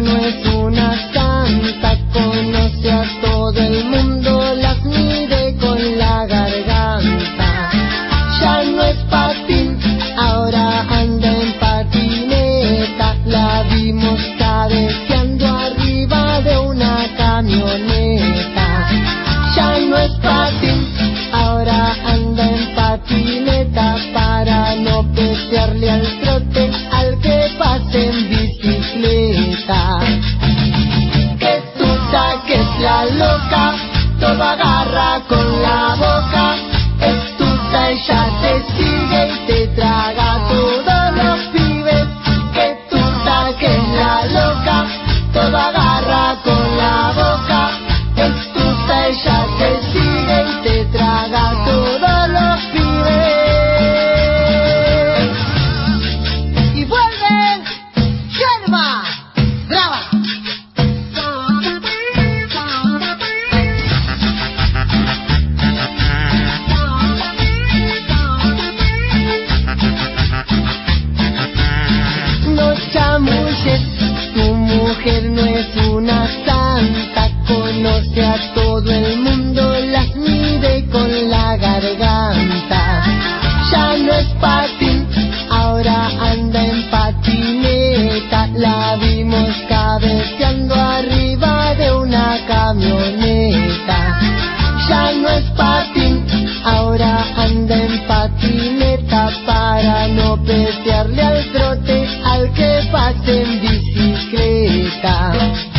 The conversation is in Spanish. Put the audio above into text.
mujer no es una santa, conoce a todo el mundo, las mide con la garganta. Ya no es patín, ahora anda en patineta, la vimos cabeceando arriba de una camioneta. Ya no es patín, ahora anda en patineta, para no pesearle al trote al que pase en bicicleta. Que tú saques la loca, todo agarra con la boca, es tusa, ella te sigue y te traga a todos los pibes. Que tú saques la loca, todo agarra con la boca, es tusa, ella te sigue y te traga a todos los pibes. Y vuelven, Yerba, graba. No chamulles, tu mujer no es una santa, conoce a todo el mundo, las mide con la garganta. Ya no es patín, ahora anda en patineta, la vimos cabeceando arriba de una camioneta. Ya no es patín, ahora anda en patineta, para no pesearle al trote al que pase en bicicleta.